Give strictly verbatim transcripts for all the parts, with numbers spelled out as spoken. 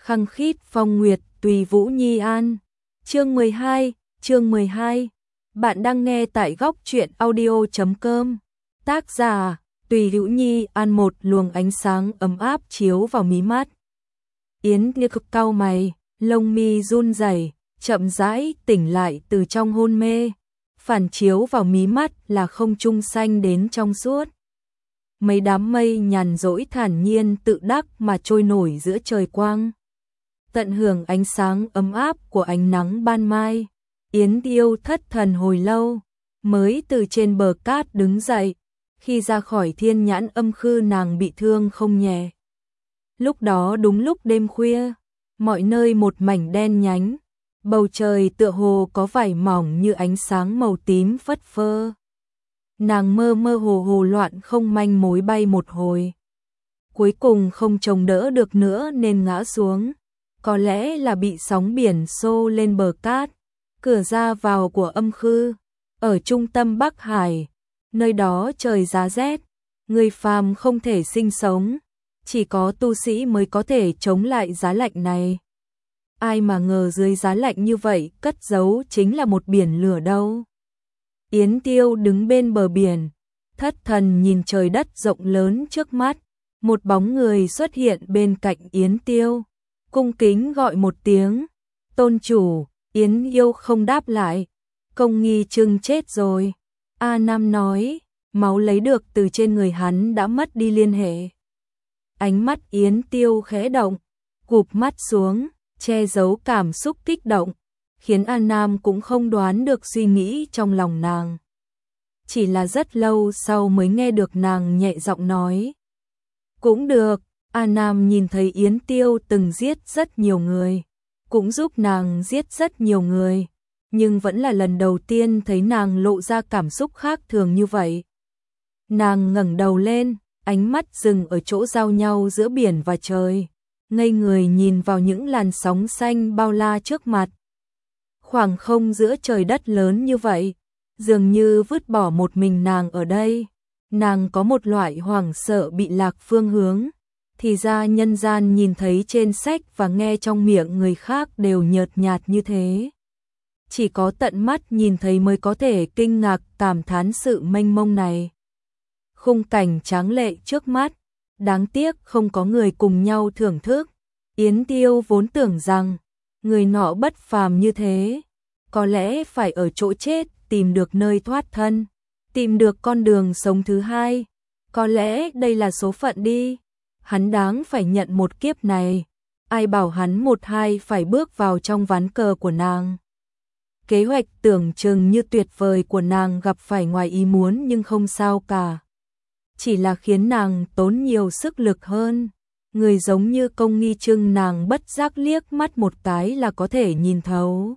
khăng khít phong nguyệt tùy vũ nhi an. Chương mười hai, chương mười hai. Bạn đang nghe tại góc truyện audio chấm com. Tác giả Tùy Vũ Nhi An. Một luồng ánh sáng ấm áp chiếu vào mí mắt. Yến Như cực cau mày, lông mi run rẩy, chậm rãi tỉnh lại từ trong hôn mê. Phản chiếu vào mí mắt là không trung xanh đến trong suốt. Mấy đám mây nhàn rỗi thản nhiên tự đắc mà trôi nổi giữa trời quang. Tận hưởng ánh sáng ấm áp của ánh nắng ban mai. Yến Tiêu thất thần hồi lâu, mới từ trên bờ cát đứng dậy. Khi ra khỏi thiên nhãn âm khư nàng bị thương không nhẹ. Lúc đó đúng lúc đêm khuya, mọi nơi một mảnh đen nhánh. Bầu trời tựa hồ có vải mỏng như ánh sáng màu tím phất phơ. Nàng mơ mơ hồ hồ loạn không manh mối bay một hồi. Cuối cùng không chống đỡ được nữa nên ngã xuống. Có lẽ là bị sóng biển xô lên bờ cát. Cửa ra vào của âm khư, ở trung tâm Bắc Hải. Nơi đó trời giá rét, người phàm không thể sinh sống. Chỉ có tu sĩ mới có thể chống lại giá lạnh này. Ai mà ngờ dưới giá lạnh như vậy cất giấu chính là một biển lửa đâu. Yến Tiêu đứng bên bờ biển, thất thần nhìn trời đất rộng lớn trước mắt. Một bóng người xuất hiện bên cạnh Yến Tiêu, cung kính gọi một tiếng, tôn chủ. Yến Yêu không đáp lại. Công Nghi Trưng chết rồi. A Nam nói, máu lấy được từ trên người hắn đã mất đi liên hệ. Ánh mắt Yến Tiêu khẽ động, gục mắt xuống, che giấu cảm xúc kích động, khiến A Nam cũng không đoán được suy nghĩ trong lòng nàng. Chỉ là rất lâu sau mới nghe được nàng nhẹ giọng nói. Cũng được. A Nam nhìn thấy Yến Tiêu từng giết rất nhiều người, cũng giúp nàng giết rất nhiều người, nhưng vẫn là lần đầu tiên thấy nàng lộ ra cảm xúc khác thường như vậy. Nàng ngẩng đầu lên, ánh mắt dừng ở chỗ giao nhau giữa biển và trời, ngây người nhìn vào những làn sóng xanh bao la trước mặt. Khoảng không giữa trời đất lớn như vậy, dường như vứt bỏ một mình nàng ở đây. Nàng có một loại hoảng sợ bị lạc phương hướng. Thì ra nhân gian nhìn thấy trên sách và nghe trong miệng người khác đều nhợt nhạt như thế. Chỉ có tận mắt nhìn thấy mới có thể kinh ngạc cảm thán sự mênh mông này. Khung cảnh tráng lệ trước mắt, đáng tiếc không có người cùng nhau thưởng thức. Yến Tiêu vốn tưởng rằng, người nọ bất phàm như thế, có lẽ phải ở chỗ chết tìm được nơi thoát thân, tìm được con đường sống thứ hai. Có lẽ đây là số phận đi. Hắn đáng phải nhận một kiếp này. Ai bảo hắn một hai phải bước vào trong ván cờ của nàng. Kế hoạch tưởng chừng như tuyệt vời của nàng gặp phải ngoài ý muốn nhưng không sao cả. Chỉ là khiến nàng tốn nhiều sức lực hơn. Người giống như Công Nghi Trưng nàng bất giác liếc mắt một cái là có thể nhìn thấu.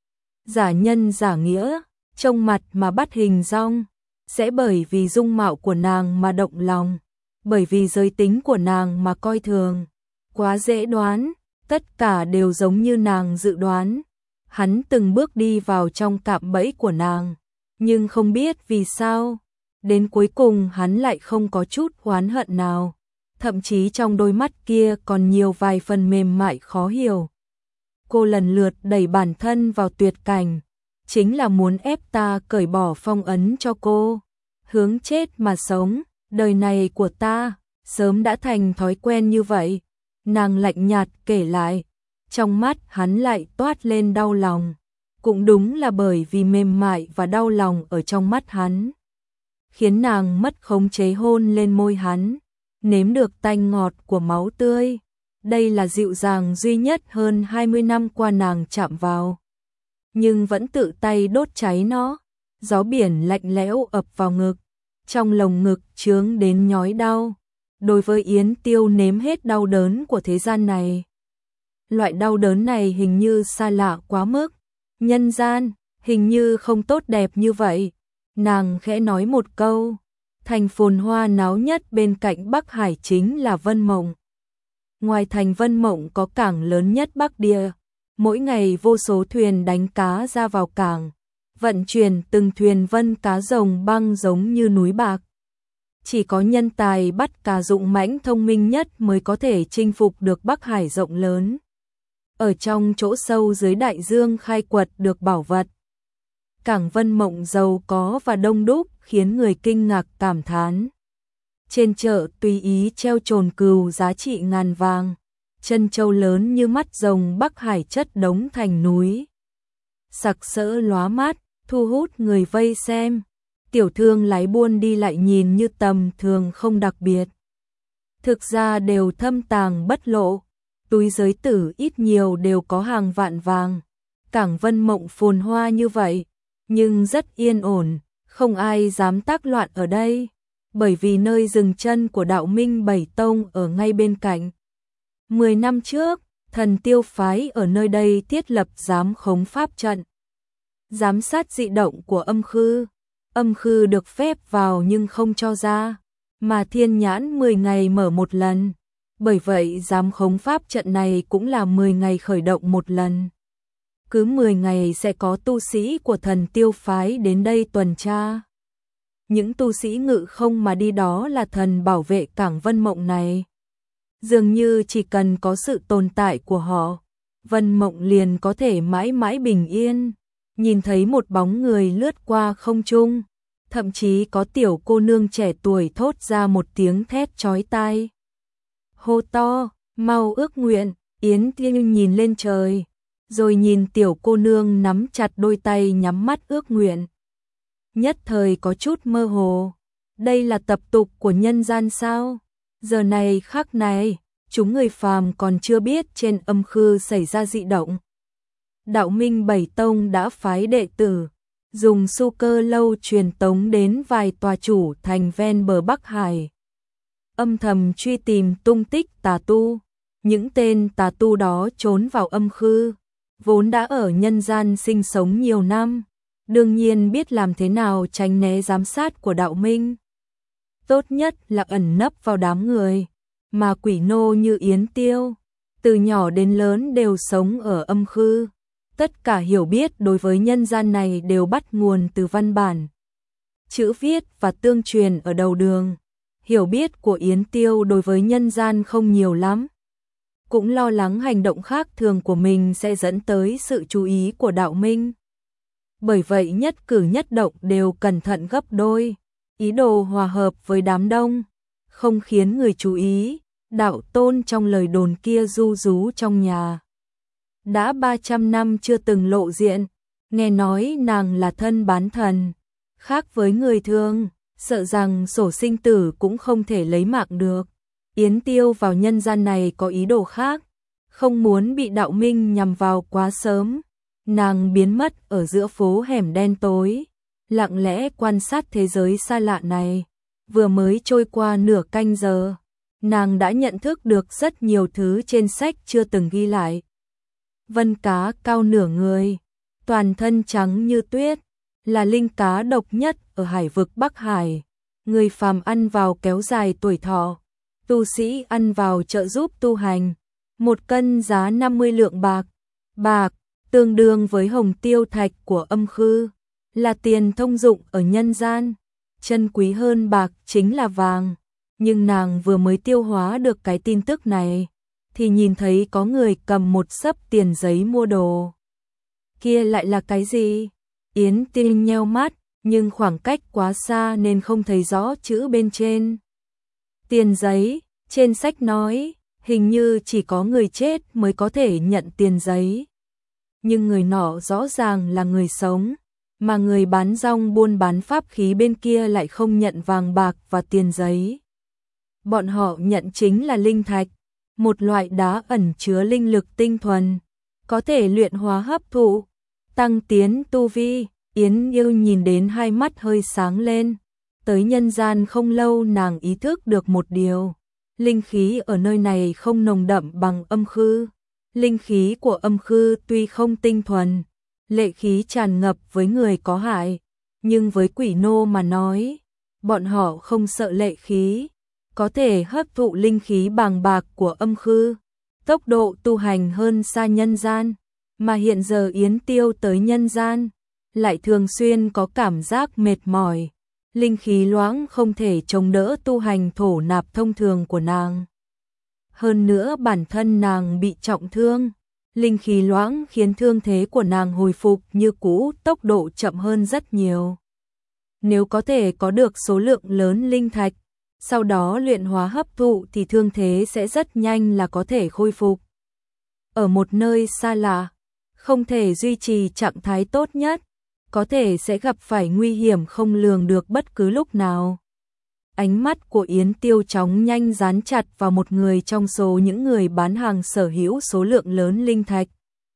Giả nhân giả nghĩa, trông mặt mà bắt hình dong. Sẽ bởi vì dung mạo của nàng mà động lòng. Bởi vì giới tính của nàng mà coi thường. Quá dễ đoán, tất cả đều giống như nàng dự đoán. Hắn từng bước đi vào trong cạm bẫy của nàng, nhưng không biết vì sao, đến cuối cùng hắn lại không có chút oán hận nào. Thậm chí trong đôi mắt kia còn nhiều vài phần mềm mại khó hiểu. Cô lần lượt đẩy bản thân vào tuyệt cảnh, chính là muốn ép ta cởi bỏ phong ấn cho cô. Hướng chết mà sống. Đời này của ta, sớm đã thành thói quen như vậy. Nàng lạnh nhạt kể lại, trong mắt hắn lại toát lên đau lòng. Cũng đúng là bởi vì mềm mại và đau lòng ở trong mắt hắn, khiến nàng mất khống chế hôn lên môi hắn, nếm được tanh ngọt của máu tươi. Đây là dịu dàng duy nhất hơn hai mươi năm qua nàng chạm vào. Nhưng vẫn tự tay đốt cháy nó. Gió biển lạnh lẽo ập vào ngực. Trong lồng ngực chướng đến nhói đau. Đối với Yến Tiêu nếm hết đau đớn của thế gian này. Loại đau đớn này hình như xa lạ quá mức. Nhân gian, hình như không tốt đẹp như vậy. Nàng khẽ nói một câu. Thành phồn hoa náo nhất bên cạnh Bắc Hải chính là Vân Mộng. Ngoài thành Vân Mộng có cảng lớn nhất Bắc Địa. Mỗi ngày vô số thuyền đánh cá ra vào cảng. Vận chuyển từng thuyền vân cá rồng băng giống như núi bạc. Chỉ có nhân tài bắt cá dũng mãnh thông minh nhất mới có thể chinh phục được Bắc Hải rộng lớn. ở trong chỗ sâu dưới đại dương khai quật được bảo vật. Cảng Vân Mộng giàu có và đông đúc khiến người kinh ngạc cảm thán. Trên chợ tùy ý treo trồn cừu giá trị ngàn vàng, chân châu lớn như mắt rồng Bắc Hải chất đống thành núi. Sặc sỡ lóa mắt, thu hút người vây xem. Tiểu thương lái buôn đi lại nhìn như tầm thường không đặc biệt. Thực ra đều thâm tàng bất lộ, túi giới tử ít nhiều đều có hàng vạn vàng. Cảng Vân Mộng phồn hoa như vậy, nhưng rất yên ổn, không ai dám tác loạn ở đây, bởi vì nơi dừng chân của đạo minh Bảy Tông ở ngay bên cạnh. Mười năm trước, Thần Tiêu phái ở nơi đây thiết lập giám khống pháp trận, giám sát dị động của âm khư. Âm khư được phép vào nhưng không cho ra, mà thiên nhãn mười ngày mở một lần. Bởi vậy giám khống pháp trận này cũng là mười ngày khởi động một lần. Cứ mười ngày sẽ có tu sĩ của Thần Tiêu phái đến đây tuần tra. Những tu sĩ ngự không mà đi đó là thần bảo vệ cảng Vân Mộng này. Dường như chỉ cần có sự tồn tại của họ, Vân Mộng liền có thể mãi mãi bình yên. Nhìn thấy một bóng người lướt qua không trung, thậm chí có tiểu cô nương trẻ tuổi thốt ra một tiếng thét chói tai. Hô to, mau ước nguyện. Yến Tiêu nhìn lên trời, rồi nhìn tiểu cô nương nắm chặt đôi tay nhắm mắt ước nguyện. Nhất thời có chút mơ hồ. Đây là tập tục của nhân gian sao? Giờ này khắc này, chúng người phàm còn chưa biết trên âm khư xảy ra dị động. Đạo minh Bảy Tông đã phái đệ tử, dùng su cơ lâu truyền tống đến vài tòa chủ thành ven bờ Bắc Hải. Âm thầm truy tìm tung tích tà tu. Những tên tà tu đó trốn vào âm khư, vốn đã ở nhân gian sinh sống nhiều năm, đương nhiên biết làm thế nào tránh né giám sát của đạo minh. Tốt nhất là ẩn nấp vào đám người, mà quỷ nô như Yến Tiêu, từ nhỏ đến lớn đều sống ở âm khư. Tất cả hiểu biết đối với nhân gian này đều bắt nguồn từ văn bản, chữ viết và tương truyền ở đầu đường. Hiểu biết của Yến Tiêu đối với nhân gian không nhiều lắm. Cũng lo lắng hành động khác thường của mình sẽ dẫn tới sự chú ý của đạo minh. Bởi vậy nhất cử nhất động đều cẩn thận gấp đôi, ý đồ hòa hợp với đám đông, không khiến người chú ý. Đạo tôn trong lời đồn kia ru rú trong nhà. Đã ba trăm năm chưa từng lộ diện, nghe nói nàng là thân bán thần. Khác với người thường, sợ rằng sổ sinh tử cũng không thể lấy mạng được. Yến Tiêu vào nhân gian này có ý đồ khác, không muốn bị đạo minh nhằm vào quá sớm. Nàng biến mất ở giữa phố hẻm đen tối, lặng lẽ quan sát thế giới xa lạ này. Vừa mới trôi qua nửa canh giờ, nàng đã nhận thức được rất nhiều thứ trên sách chưa từng ghi lại. Vân cá cao nửa người, toàn thân trắng như tuyết, là linh cá độc nhất ở hải vực Bắc Hải. Người phàm ăn vào kéo dài tuổi thọ, tu sĩ ăn vào trợ giúp tu hành. Một cân giá năm mươi lượng bạc, bạc tương đương với hồng tiêu thạch của âm khư, là tiền thông dụng ở nhân gian. Chân quý hơn bạc chính là vàng. Nhưng nàng vừa mới tiêu hóa được cái tin tức này, thì nhìn thấy có người cầm một xấp tiền giấy mua đồ. Kia lại là cái gì? Yến Tiêu nheo mắt, nhưng khoảng cách quá xa nên không thấy rõ chữ bên trên. Tiền giấy, trên sách nói, hình như chỉ có người chết mới có thể nhận tiền giấy. Nhưng người nọ rõ ràng là người sống, mà người bán rong buôn bán pháp khí bên kia lại không nhận vàng bạc và tiền giấy. Bọn họ nhận chính là linh thạch, một loại đá ẩn chứa linh lực tinh thuần, có thể luyện hóa hấp thụ, tăng tiến tu vi. Yến Yêu nhìn đến hai mắt hơi sáng lên. Tới nhân gian không lâu nàng ý thức được một điều, linh khí ở nơi này không nồng đậm bằng âm khư. Linh khí của âm khư tuy không tinh thuần, lệ khí tràn ngập với người có hại, nhưng với quỷ nô mà nói, bọn họ không sợ lệ khí, có thể hấp thụ linh khí bàng bạc của âm khư, tốc độ tu hành hơn xa nhân gian. Mà hiện giờ Yến Tiêu tới nhân gian, lại thường xuyên có cảm giác mệt mỏi, linh khí loãng không thể chống đỡ tu hành thổ nạp thông thường của nàng. Hơn nữa bản thân nàng bị trọng thương, linh khí loãng khiến thương thế của nàng hồi phục như cũ, tốc độ chậm hơn rất nhiều. Nếu có thể có được số lượng lớn linh thạch, sau đó luyện hóa hấp thụ thì thương thế sẽ rất nhanh là có thể khôi phục. Ở một nơi xa lạ, không thể duy trì trạng thái tốt nhất, có thể sẽ gặp phải nguy hiểm không lường được bất cứ lúc nào. Ánh mắt của Yến Tiêu chóng nhanh dán chặt vào một người trong số những người bán hàng sở hữu số lượng lớn linh thạch.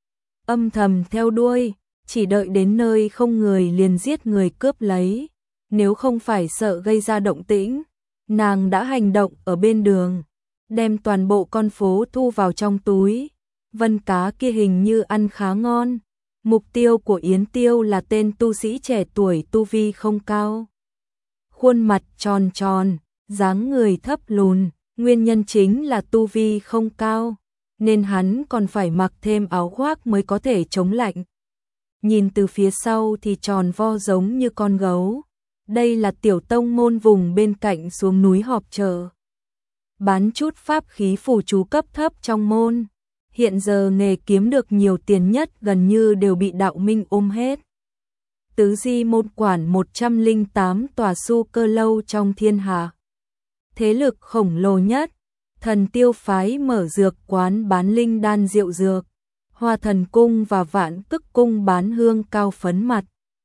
Âm thầm theo đuôi, chỉ đợi đến nơi không người liền giết người cướp lấy. Nếu không phải sợ gây ra động tĩnh, nàng đã hành động ở bên đường, đem toàn bộ con phố thu vào trong túi. Vân cá kia hình như ăn khá ngon. Mục tiêu của Yến Tiêu là tên tu sĩ trẻ tuổi tu vi không cao. Khuôn mặt tròn tròn, dáng người thấp lùn, nguyên nhân chính là tu vi không cao, nên hắn còn phải mặc thêm áo khoác mới có thể chống lạnh. Nhìn từ phía sau thì tròn vo giống như con gấu. Đây là tiểu tông môn vùng bên cạnh xuống núi họp chợ, bán chút pháp khí phù chú cấp thấp trong môn. Hiện giờ nghề kiếm được nhiều tiền nhất gần như đều bị đạo minh ôm hết. Tứ di môn quản một trăm lẻ tám tòa su cơ lâu trong thiên hạ. Thế lực khổng lồ nhất, Thần Tiêu phái mở dược quán bán linh đan rượu dược, Hoa Thần cung và Vạn Cức cung bán hương cao phấn mặt.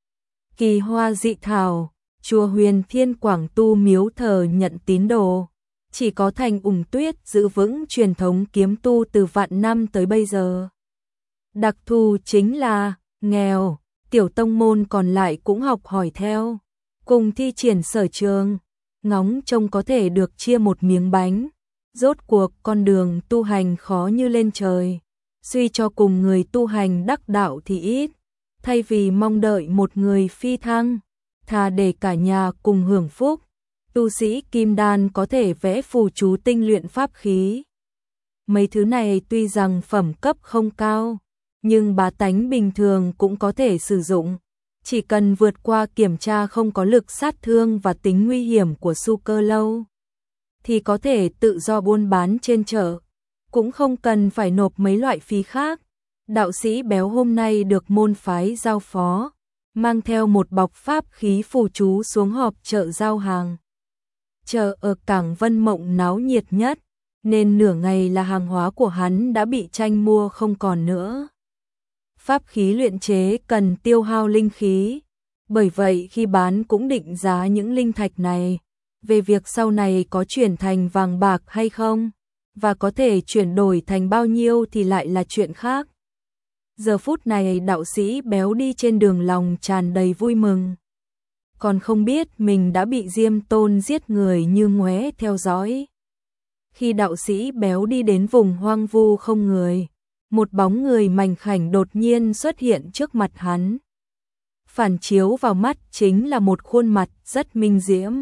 Kỳ hoa dị thảo, chùa Huyền Thiên Quảng tu miếu thờ nhận tín đồ. Chỉ có Thành Ủng Tuyết giữ vững truyền thống kiếm tu từ vạn năm tới bây giờ. Đặc thù chính là nghèo, tiểu tông môn còn lại cũng học hỏi theo, cùng thi triển sở trường, ngóng trông có thể được chia một miếng bánh. Rốt cuộc con đường tu hành khó như lên trời, suy cho cùng người tu hành đắc đạo thì ít, thay vì mong đợi một người phi thăng, thà để cả nhà cùng hưởng phúc. Tu sĩ kim đan có thể vẽ phù chú tinh luyện pháp khí. Mấy thứ này tuy rằng phẩm cấp không cao, nhưng bá tánh bình thường cũng có thể sử dụng. Chỉ cần vượt qua kiểm tra không có lực sát thương và tính nguy hiểm của su cơ lâu, thì có thể tự do buôn bán trên chợ, cũng không cần phải nộp mấy loại phí khác. Đạo sĩ béo hôm nay được môn phái giao phó, mang theo một bọc pháp khí phù chú xuống họp chợ giao hàng. Chợ ở Cảng Vân Mộng náo nhiệt nhất, nên nửa ngày là hàng hóa của hắn đã bị tranh mua không còn nữa. Pháp khí luyện chế cần tiêu hao linh khí, bởi vậy khi bán cũng định giá những linh thạch này. Về việc sau này có chuyển thành vàng bạc hay không, và có thể chuyển đổi thành bao nhiêu thì lại là chuyện khác. Giờ phút này đạo sĩ béo đi trên đường lòng tràn đầy vui mừng. Còn không biết mình đã bị Diêm Tôn giết người như ngoé theo dõi. Khi đạo sĩ béo đi đến vùng hoang vu không người, một bóng người mảnh khảnh đột nhiên xuất hiện trước mặt hắn. Phản chiếu vào mắt chính là một khuôn mặt rất minh diễm.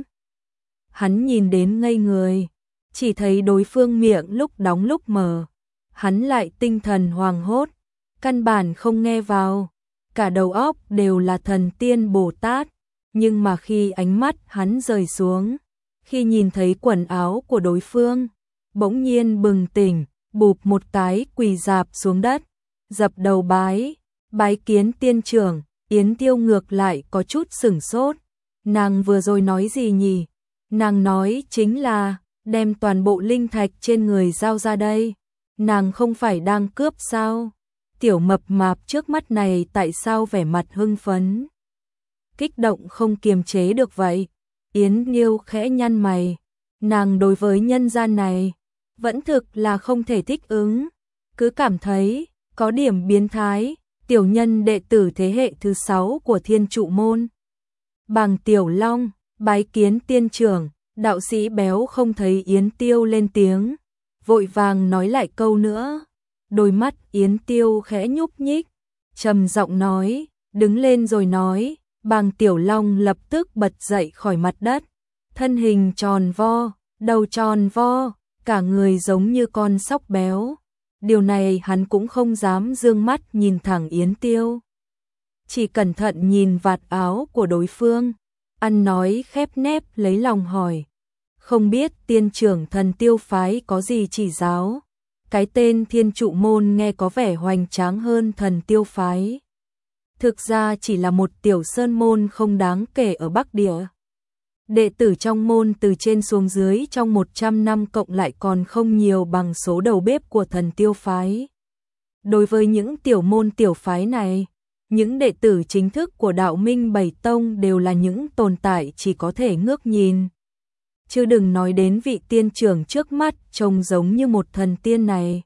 Hắn nhìn đến ngây người, chỉ thấy đối phương miệng lúc đóng lúc mở. Hắn lại tinh thần hoảng hốt, căn bản không nghe vào, cả đầu óc đều là thần tiên Bồ Tát. Nhưng mà khi ánh mắt hắn rời xuống, khi nhìn thấy quần áo của đối phương, bỗng nhiên bừng tỉnh, bụp một cái quỳ rạp xuống đất, dập đầu bái, bái kiến tiên trưởng. Yến Tiêu ngược lại có chút sửng sốt, nàng vừa rồi nói gì nhỉ? Nàng nói chính là đem toàn bộ linh thạch trên người giao ra đây, nàng không phải đang cướp sao? Tiểu mập mạp trước mắt này tại sao vẻ mặt hưng phấn, kích động không kiềm chế được vậy? Yến Nghiêu khẽ nhăn mày, nàng đối với nhân gian này vẫn thực là không thể thích ứng, cứ cảm thấy có điểm biến thái. Tiểu nhân đệ tử thế hệ thứ sáu của Thiên Trụ môn, Bàng Tiểu Long, bái kiến tiên trưởng. Đạo sĩ béo không thấy Yến Tiêu lên tiếng, vội vàng nói lại câu nữa. Đôi mắt Yến Tiêu khẽ nhúc nhích, trầm giọng nói, đứng lên rồi nói. Bàng Tiểu Long lập tức bật dậy khỏi mặt đất, thân hình tròn vo, đầu tròn vo, cả người giống như con sóc béo. Điều này hắn cũng không dám dương mắt nhìn thẳng Yến Tiêu, chỉ cẩn thận nhìn vạt áo của đối phương, ăn nói khép nép lấy lòng hỏi, không biết tiên trưởng Thần Tiêu phái có gì chỉ giáo? Cái tên Thiên Trụ Môn nghe có vẻ hoành tráng hơn Thần Tiêu Phái. Thực ra chỉ là một tiểu sơn môn không đáng kể ở Bắc Địa. Đệ tử trong môn từ trên xuống dưới trong một trăm năm cộng lại còn không nhiều bằng số đầu bếp của Thần Tiêu Phái. Đối với những tiểu môn tiểu phái này, những đệ tử chính thức của Đạo Minh Bảy Tông đều là những tồn tại chỉ có thể ngước nhìn. Chứ đừng nói đến vị tiên trưởng trước mắt trông giống như một thần tiên này.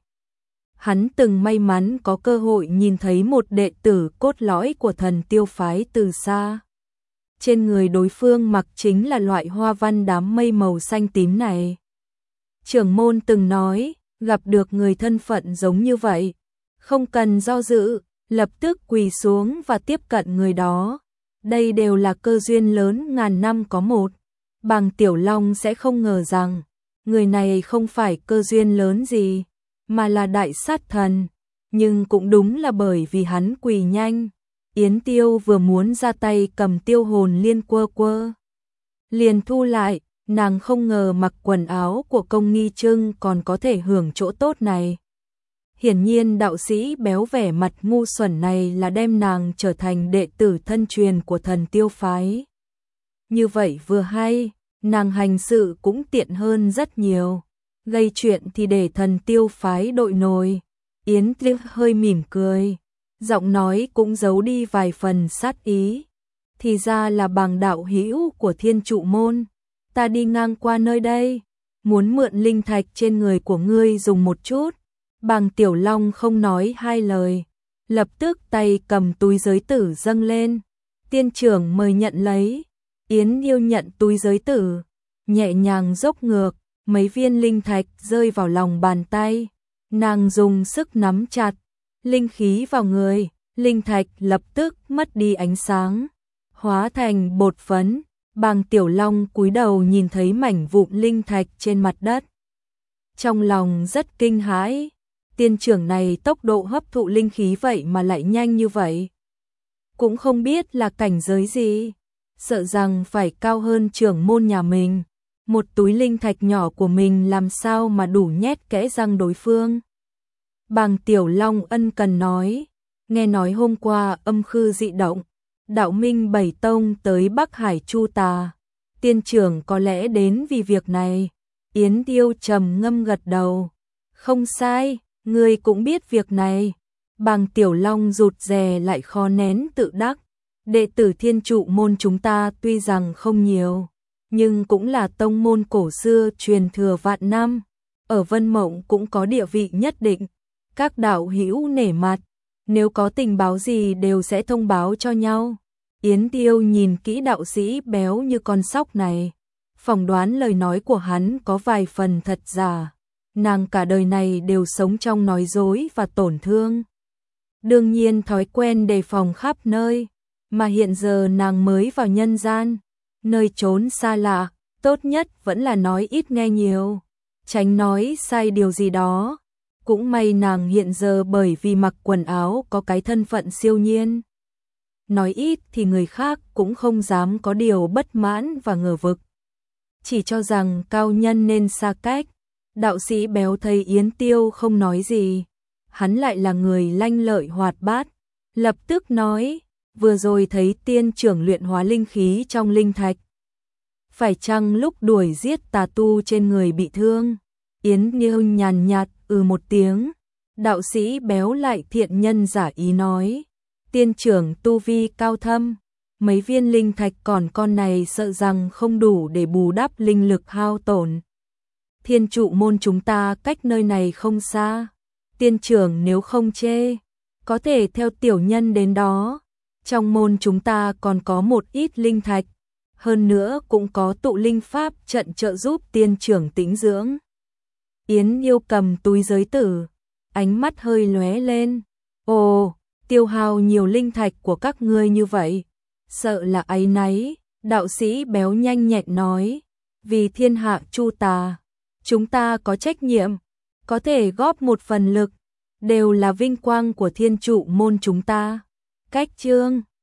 Hắn từng may mắn có cơ hội nhìn thấy một đệ tử cốt lõi của Thần Tiêu Phái từ xa. Trên người đối phương mặc chính là loại hoa văn đám mây màu xanh tím này. Trưởng môn từng nói, gặp được người thân phận giống như vậy, không cần do dự, lập tức quỳ xuống và tiếp cận người đó. Đây đều là cơ duyên lớn ngàn năm có một. Bàng Tiểu Long sẽ không ngờ rằng, người này không phải cơ duyên lớn gì, mà là đại sát thần. Nhưng cũng đúng là bởi vì hắn quỳ nhanh, Yến Tiêu vừa muốn ra tay cầm tiêu hồn liên quơ quơ. Liền thu lại, nàng không ngờ mặc quần áo của công nghi trưng còn có thể hưởng chỗ tốt này. Hiển nhiên đạo sĩ béo vẻ mặt ngu xuẩn này là đem nàng trở thành đệ tử thân truyền của Thần Tiêu Phái. Như vậy vừa hay, nàng hành sự cũng tiện hơn rất nhiều. Gây chuyện thì để Thần Tiêu Phái đội nồi. Yến Tiêu hơi mỉm cười, giọng nói cũng giấu đi vài phần sát ý. Thì ra là Bàng đạo hữu của Thiên Trụ Môn. Ta đi ngang qua nơi đây, muốn mượn linh thạch trên người của ngươi dùng một chút. Bàng Tiểu Long không nói hai lời, lập tức tay cầm túi giới tử dâng lên. Tiên trưởng mời nhận lấy. Yến Yêu nhận túi giới tử, nhẹ nhàng dốc ngược, mấy viên linh thạch rơi vào lòng bàn tay. Nàng dùng sức nắm chặt, linh khí vào người, linh thạch lập tức mất đi ánh sáng, hóa thành bột phấn. Bàng Tiểu Long cúi đầu nhìn thấy mảnh vụn linh thạch trên mặt đất. Trong lòng rất kinh hãi, tiên trưởng này tốc độ hấp thụ linh khí vậy mà lại nhanh như vậy. Cũng không biết là cảnh giới gì, sợ rằng phải cao hơn trưởng môn nhà mình. Một túi linh thạch nhỏ của mình làm sao mà đủ nhét kẽ răng đối phương. Bàng Tiểu Long ân cần nói, nghe nói hôm qua âm khư dị động, Đạo Minh Bảy Tông tới Bắc Hải Chu Tà. Tiên trưởng có lẽ đến vì việc này. Yến Tiêu trầm ngâm gật đầu. Không sai, ngươi cũng biết việc này. Bàng Tiểu Long rụt rè lại khó nén tự đắc. Đệ tử Thiên Trụ Môn chúng ta tuy rằng không nhiều, nhưng cũng là tông môn cổ xưa truyền thừa vạn năm. Ở Vân Mộng cũng có địa vị nhất định. Các đạo hữu nể mặt, nếu có tình báo gì đều sẽ thông báo cho nhau. Yến Tiêu nhìn kỹ đạo sĩ béo như con sóc này, phỏng đoán lời nói của hắn có vài phần thật giả. Nàng cả đời này đều sống trong nói dối và tổn thương. Đương nhiên thói quen đề phòng khắp nơi, mà hiện giờ nàng mới vào nhân gian, nơi trốn xa lạ, tốt nhất vẫn là nói ít nghe nhiều, tránh nói sai điều gì đó. Cũng may nàng hiện giờ bởi vì mặc quần áo có cái thân phận siêu nhiên. Nói ít thì người khác cũng không dám có điều bất mãn và ngờ vực. Chỉ cho rằng cao nhân nên xa cách. Đạo sĩ béo thấy Yến Tiêu không nói gì, hắn lại là người lanh lợi hoạt bát, lập tức nói, vừa rồi thấy tiên trưởng luyện hóa linh khí trong linh thạch. Phải chăng lúc đuổi giết tà tu trên người bị thương? Yến Tiêu nhàn nhạt ừ một tiếng. Đạo sĩ béo lại thiện nhân giả ý nói, tiên trưởng tu vi cao thâm, mấy viên linh thạch còn con này sợ rằng không đủ để bù đắp linh lực hao tổn. Thiên Trụ Môn chúng ta cách nơi này không xa, tiên trưởng nếu không chê, có thể theo tiểu nhân đến đó. Trong môn chúng ta còn có một ít linh thạch, hơn nữa cũng có tụ linh pháp trận trợ giúp tiên trưởng tĩnh dưỡng. Yến Yêu cầm túi giới tử, ánh mắt hơi lóe lên. Ồ, tiêu hao nhiều linh thạch của các ngươi như vậy, sợ là áy náy. Đạo sĩ béo nhanh nhẹn nói, vì thiên hạ Chu Tà, chúng ta có trách nhiệm, có thể góp một phần lực, đều là vinh quang của Thiên Trụ Môn chúng ta. Cách chương